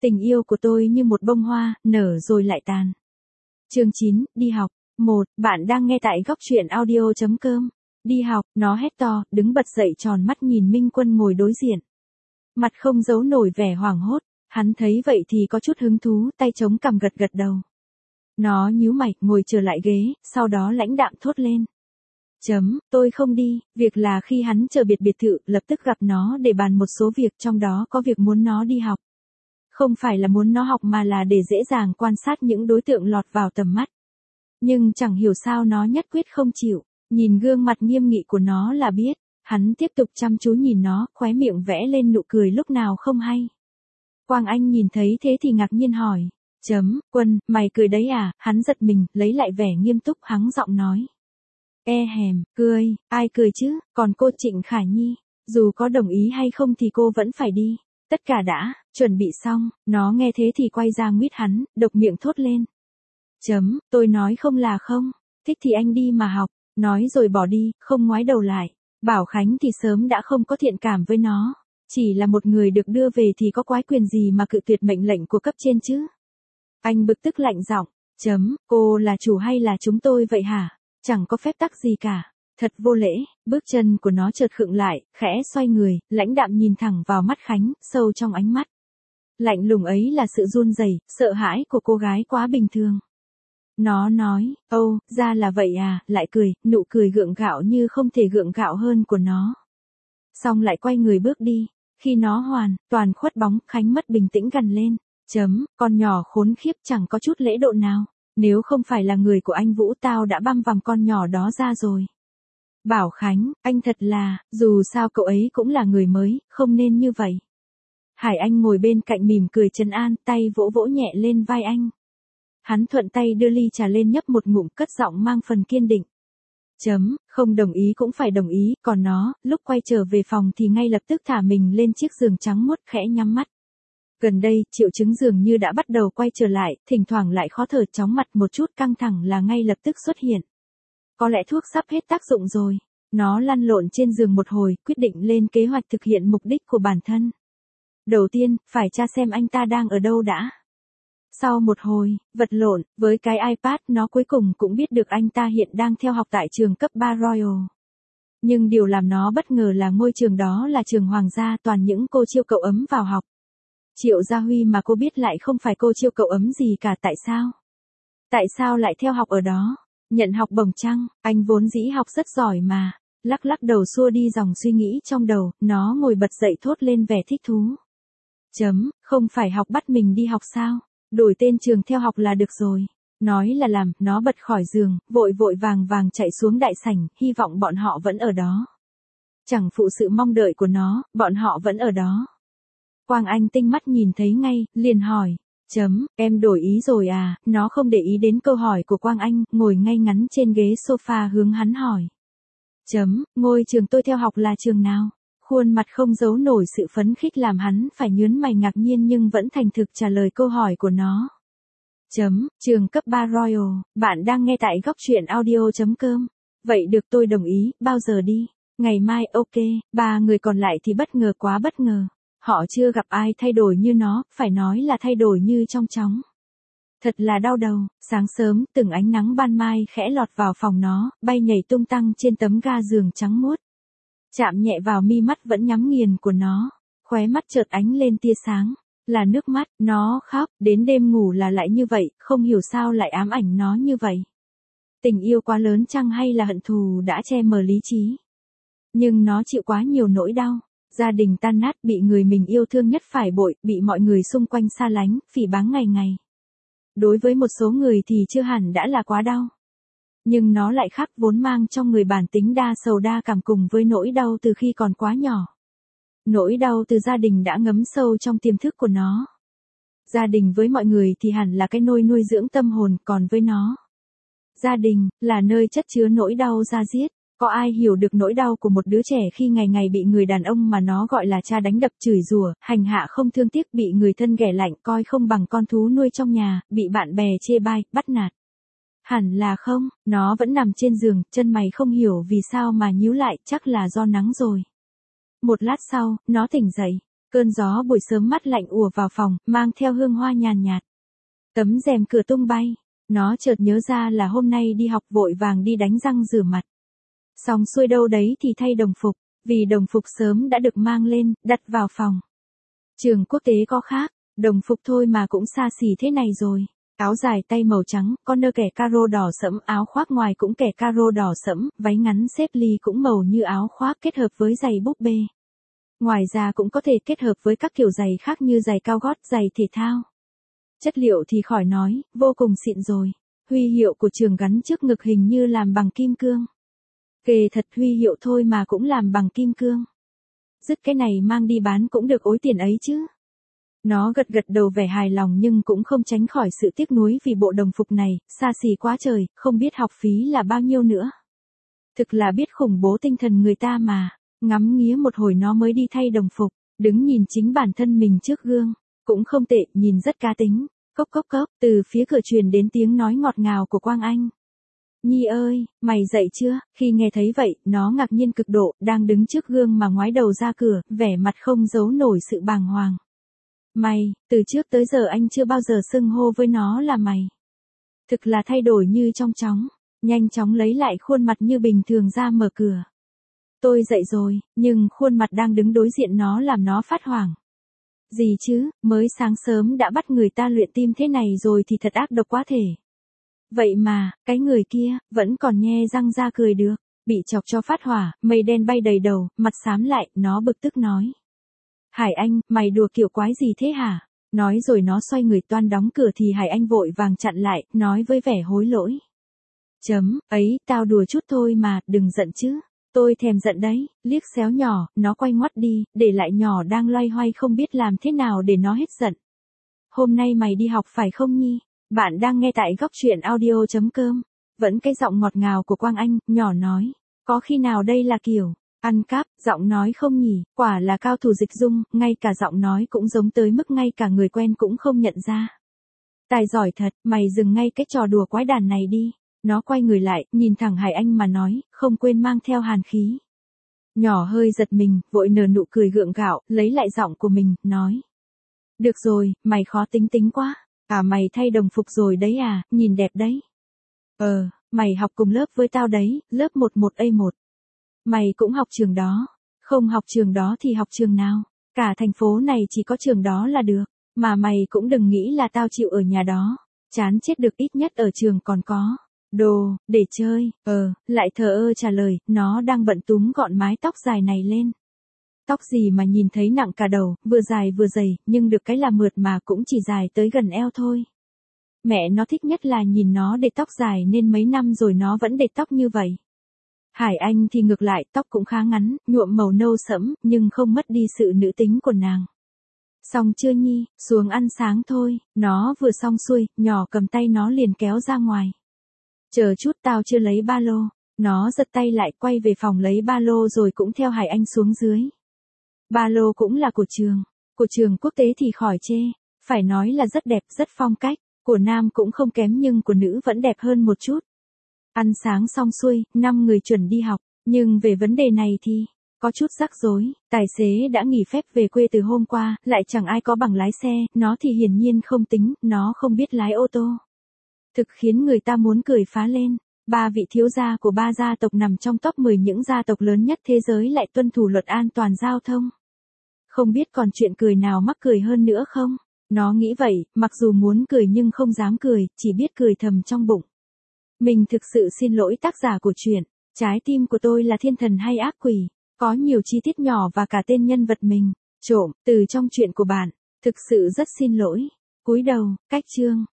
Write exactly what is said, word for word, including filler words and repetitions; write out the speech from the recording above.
Tình yêu của tôi như một bông hoa, nở rồi lại tàn. Chương chín, đi học. một. Bạn đang nghe tại góc truyện audio chấm com. Đi học, nó hét to, đứng bật dậy tròn mắt nhìn Minh Quân ngồi đối diện. Mặt không giấu nổi vẻ hoảng hốt, hắn thấy vậy thì có chút hứng thú, tay chống cằm gật gật đầu. Nó nhíu mày, ngồi trở lại ghế, sau đó lãnh đạm thốt lên. Chấm, tôi không đi, việc là khi hắn chờ biệt biệt thự, lập tức gặp nó để bàn một số việc, trong đó có việc muốn nó đi học. Không phải là muốn nó học mà là để dễ dàng quan sát những đối tượng lọt vào tầm mắt. Nhưng chẳng hiểu sao nó nhất quyết không chịu, nhìn gương mặt nghiêm nghị của nó là biết, hắn tiếp tục chăm chú nhìn nó, khóe miệng vẽ lên nụ cười lúc nào không hay. Quang Anh nhìn thấy thế thì ngạc nhiên hỏi, chấm, Quân, mày cười đấy à, hắn giật mình, lấy lại vẻ nghiêm túc hắng giọng nói. E hèm, cười, ai cười chứ, còn cô Trịnh Khả Nhi, dù có đồng ý hay không thì cô vẫn phải đi. Tất cả đã, chuẩn bị xong, nó nghe thế thì quay ra nguyết hắn, độc miệng thốt lên. Chấm, tôi nói không là không, thích thì anh đi mà học, nói rồi bỏ đi, không ngoái đầu lại. Bảo Khánh thì sớm đã không có thiện cảm với nó, chỉ là một người được đưa về thì có quái quyền gì mà cự tuyệt mệnh lệnh của cấp trên chứ. Anh bực tức lạnh giọng, chấm, cô là chủ hay là chúng tôi vậy hả? Chẳng có phép tắc gì cả. Thật vô lễ, bước chân của nó chợt khựng lại, khẽ xoay người, lãnh đạm nhìn thẳng vào mắt Khánh, sâu trong ánh mắt. Lạnh lùng ấy là sự run rẩy, sợ hãi của cô gái quá bình thường. Nó nói, âu, ra là vậy à, lại cười, nụ cười gượng gạo như không thể gượng gạo hơn của nó. Xong lại quay người bước đi, khi nó hoàn, toàn khuất bóng, Khánh mất bình tĩnh gằn lên, chấm, con nhỏ khốn khiếp chẳng có chút lễ độ nào, nếu không phải là người của anh Vũ tao đã băm vằm con nhỏ đó ra rồi. Bảo Khánh, anh thật là, dù sao cậu ấy cũng là người mới, không nên như vậy. Hải Anh ngồi bên cạnh mỉm cười trấn an, tay vỗ vỗ nhẹ lên vai anh. Hắn thuận tay đưa ly trà lên nhấp một ngụm, cất giọng mang phần kiên định. Chấm, không đồng ý cũng phải đồng ý, còn nó, lúc quay trở về phòng thì ngay lập tức thả mình lên chiếc giường trắng muốt khẽ nhắm mắt. Gần đây, triệu chứng dường như đã bắt đầu quay trở lại, thỉnh thoảng lại khó thở, chóng mặt, một chút căng thẳng là ngay lập tức xuất hiện. Có lẽ thuốc sắp hết tác dụng rồi. Nó lăn lộn trên giường một hồi, quyết định lên kế hoạch thực hiện mục đích của bản thân. Đầu tiên, phải tra xem anh ta đang ở đâu đã. Sau một hồi, vật lộn, với cái iPad nó cuối cùng cũng biết được anh ta hiện đang theo học tại trường cấp ba Royal. Nhưng điều làm nó bất ngờ là ngôi trường đó là trường hoàng gia, toàn những cô chiêu cậu ấm vào học. Triệu Gia Huy mà cô biết lại không phải cô chiêu cậu ấm gì cả, tại sao? Tại sao lại theo học ở đó? Nhận học bổng chăng, anh vốn dĩ học rất giỏi mà. Lắc lắc đầu xua đi dòng suy nghĩ trong đầu, nó ngồi bật dậy thốt lên vẻ thích thú. Chấm, không phải học bắt mình đi học sao? Đổi tên trường theo học là được rồi. Nói là làm, nó bật khỏi giường, vội vội vàng vàng chạy xuống đại sảnh, hy vọng bọn họ vẫn ở đó. Chẳng phụ sự mong đợi của nó, bọn họ vẫn ở đó. Quang Anh tinh mắt nhìn thấy ngay, liền hỏi. Chấm, em đổi ý rồi à, nó không để ý đến câu hỏi của Quang Anh, ngồi ngay ngắn trên ghế sofa hướng hắn hỏi. Chấm, ngôi trường tôi theo học là trường nào? Khuôn mặt không giấu nổi sự phấn khích làm hắn phải nhướng mày ngạc nhiên nhưng vẫn thành thực trả lời câu hỏi của nó. Chấm, trường cấp ba Royal, bạn đang nghe tại góc truyện audio chấm com. Vậy được, tôi đồng ý, bao giờ đi? Ngày mai, ok, ba người còn lại thì bất ngờ quá bất ngờ. Họ chưa gặp ai thay đổi như nó, phải nói là thay đổi như trong chóng. Thật là đau đầu, sáng sớm, từng ánh nắng ban mai khẽ lọt vào phòng nó, bay nhảy tung tăng trên tấm ga giường trắng muốt. Chạm nhẹ vào mi mắt vẫn nhắm nghiền của nó, khóe mắt chợt ánh lên tia sáng, là nước mắt, nó khóc, đến đêm ngủ là lại như vậy, không hiểu sao lại ám ảnh nó như vậy. Tình yêu quá lớn chăng hay là hận thù đã che mờ lý trí? Nhưng nó chịu quá nhiều nỗi đau. Gia đình tan nát, bị người mình yêu thương nhất phải bội, bị mọi người xung quanh xa lánh, phỉ báng ngày ngày. Đối với một số người thì chưa hẳn đã là quá đau. Nhưng nó lại khác, vốn mang trong người bản tính đa sầu đa cảm cùng với nỗi đau từ khi còn quá nhỏ. Nỗi đau từ gia đình đã ngấm sâu trong tiềm thức của nó. Gia đình với mọi người thì hẳn là cái nôi nuôi dưỡng tâm hồn, còn với nó, gia đình là nơi chất chứa nỗi đau da diết. Có ai hiểu được nỗi đau của một đứa trẻ khi ngày ngày bị người đàn ông mà nó gọi là cha đánh đập chửi rủa, hành hạ không thương tiếc, bị người thân ghẻ lạnh coi không bằng con thú nuôi trong nhà, bị bạn bè chê bai, bắt nạt? Hẳn là không, nó vẫn nằm trên giường, chân mày không hiểu vì sao mà nhíu lại, chắc là do nắng rồi. Một lát sau, nó tỉnh dậy, Cơn gió buổi sớm mát lạnh ùa vào phòng, mang theo hương hoa nhàn nhạt. Tấm rèm cửa tung bay, nó chợt nhớ ra là hôm nay đi học, vội vàng đi đánh răng rửa mặt. Xong xuôi đâu đấy thì thay đồng phục, vì đồng phục sớm đã được mang lên, đặt vào phòng. Trường quốc tế có khác, đồng phục thôi mà cũng xa xỉ thế này rồi. Áo dài tay màu trắng, có nơ kẻ caro đỏ sẫm, áo khoác ngoài cũng kẻ caro đỏ sẫm, váy ngắn xếp ly cũng màu như áo khoác kết hợp với giày búp bê. Ngoài ra cũng có thể kết hợp với các kiểu giày khác như giày cao gót, giày thể thao. Chất liệu thì khỏi nói, vô cùng xịn rồi. Huy hiệu của trường gắn trước ngực hình như làm bằng kim cương. Kề thật huy hiệu thôi mà cũng làm bằng kim cương. Dứt cái này mang đi bán cũng được ối tiền ấy chứ. Nó gật gật đầu vẻ hài lòng nhưng cũng không tránh khỏi sự tiếc nuối vì bộ đồng phục này, xa xỉ quá trời, không biết học phí là bao nhiêu nữa. Thực là biết khủng bố tinh thần người ta mà. Ngắm nghía một hồi nó mới đi thay đồng phục, đứng nhìn chính bản thân mình trước gương. Cũng không tệ, nhìn rất cá tính. Cốc cốc cốc, từ phía cửa truyền đến tiếng nói ngọt ngào của Quang Anh. Nhi ơi, mày dậy chưa? Khi nghe thấy vậy, nó ngạc nhiên cực độ, đang đứng trước gương mà ngoái đầu ra cửa, vẻ mặt không giấu nổi sự bàng hoàng. Mày, từ trước tới giờ anh chưa bao giờ xưng hô với nó là mày. Thực là thay đổi như trong chóng, nhanh chóng lấy lại khuôn mặt như bình thường ra mở cửa. Tôi dậy rồi, nhưng khuôn mặt đang đứng đối diện nó làm nó phát hoảng. Gì chứ, mới sáng sớm đã bắt người ta luyện tim thế này rồi thì thật ác độc quá thể. Vậy mà, cái người kia, vẫn còn nhe răng ra cười được, bị chọc cho phát hỏa, mây đen bay đầy đầu, mặt xám lại, nó bực tức nói. Hải Anh, mày đùa kiểu quái gì thế hả? Nói rồi nó xoay người toan đóng cửa thì Hải Anh vội vàng chặn lại, nói với vẻ hối lỗi. Chấm, ấy, tao đùa chút thôi mà, đừng giận chứ. Tôi thèm giận đấy, liếc xéo nhỏ, nó quay ngoắt đi, để lại nhỏ đang loay hoay không biết làm thế nào để nó hết giận. Hôm nay mày đi học phải không Nhi? Bạn đang nghe tại góc truyện audio chấm com. Vẫn cái giọng ngọt ngào của Quang Anh, nhỏ nói. Có khi nào đây là kiểu, ăn cắp, giọng nói không nhỉ? Quả là cao thủ dịch dung, ngay cả giọng nói cũng giống tới mức ngay cả người quen cũng không nhận ra. Tài giỏi thật, mày dừng ngay cái trò đùa quái đản này đi. Nó quay người lại, nhìn thẳng Hải Anh mà nói, không quên mang theo hàn khí. Nhỏ hơi giật mình, vội nở nụ cười gượng gạo, lấy lại giọng của mình, nói. Được rồi, mày khó tính tính quá. À mày thay đồng phục rồi đấy à, nhìn đẹp đấy. Ờ, mày học cùng lớp với tao đấy, lớp một một A một. Mày cũng học trường đó. Không học trường đó thì học trường nào. Cả thành phố này chỉ có trường đó là được. Mà mày cũng đừng nghĩ là tao chịu ở nhà đó. Chán chết được, ít nhất ở trường còn có đồ, để chơi. Ờ, lại thờ ơ trả lời, nó đang bận túm gọn mái tóc dài này lên. Tóc gì mà nhìn thấy nặng cả đầu, vừa dài vừa dày, nhưng được cái là mượt mà cũng chỉ dài tới gần eo thôi. Mẹ nó thích nhất là nhìn nó để tóc dài nên mấy năm rồi nó vẫn để tóc như vậy. Hải Anh thì ngược lại, tóc cũng khá ngắn, nhuộm màu nâu sẫm, nhưng không mất đi sự nữ tính của nàng. Xong chưa Nhi, xuống ăn sáng thôi, nó vừa xong xuôi, nhỏ cầm tay nó liền kéo ra ngoài. Chờ chút, tao chưa lấy ba lô. Nó giật tay lại, quay về phòng lấy ba lô rồi cũng theo Hải Anh xuống dưới. Ba lô cũng là của trường. Của trường quốc tế thì khỏi chê. Phải nói là rất đẹp, rất phong cách. Của nam cũng không kém nhưng của nữ vẫn đẹp hơn một chút. Ăn sáng xong xuôi, năm người chuẩn đi học. Nhưng về vấn đề này thì có chút rắc rối. Tài xế đã nghỉ phép về quê từ hôm qua, lại chẳng ai có bằng lái xe. Nó thì hiển nhiên không tính, nó không biết lái ô tô. Thực khiến người ta muốn cười phá lên. Ba vị thiếu gia của ba gia tộc nằm trong top mười những gia tộc lớn nhất thế giới lại tuân thủ luật an toàn giao thông. Không biết còn chuyện cười nào mắc cười hơn nữa không? Nó nghĩ vậy, mặc dù muốn cười nhưng không dám cười, chỉ biết cười thầm trong bụng. Mình thực sự xin lỗi tác giả của truyện. Trái tim của tôi là thiên thần hay ác quỷ? Có nhiều chi tiết nhỏ và cả tên nhân vật mình trộm từ trong truyện của bạn. Thực sự rất xin lỗi. Cúi đầu, cách chương.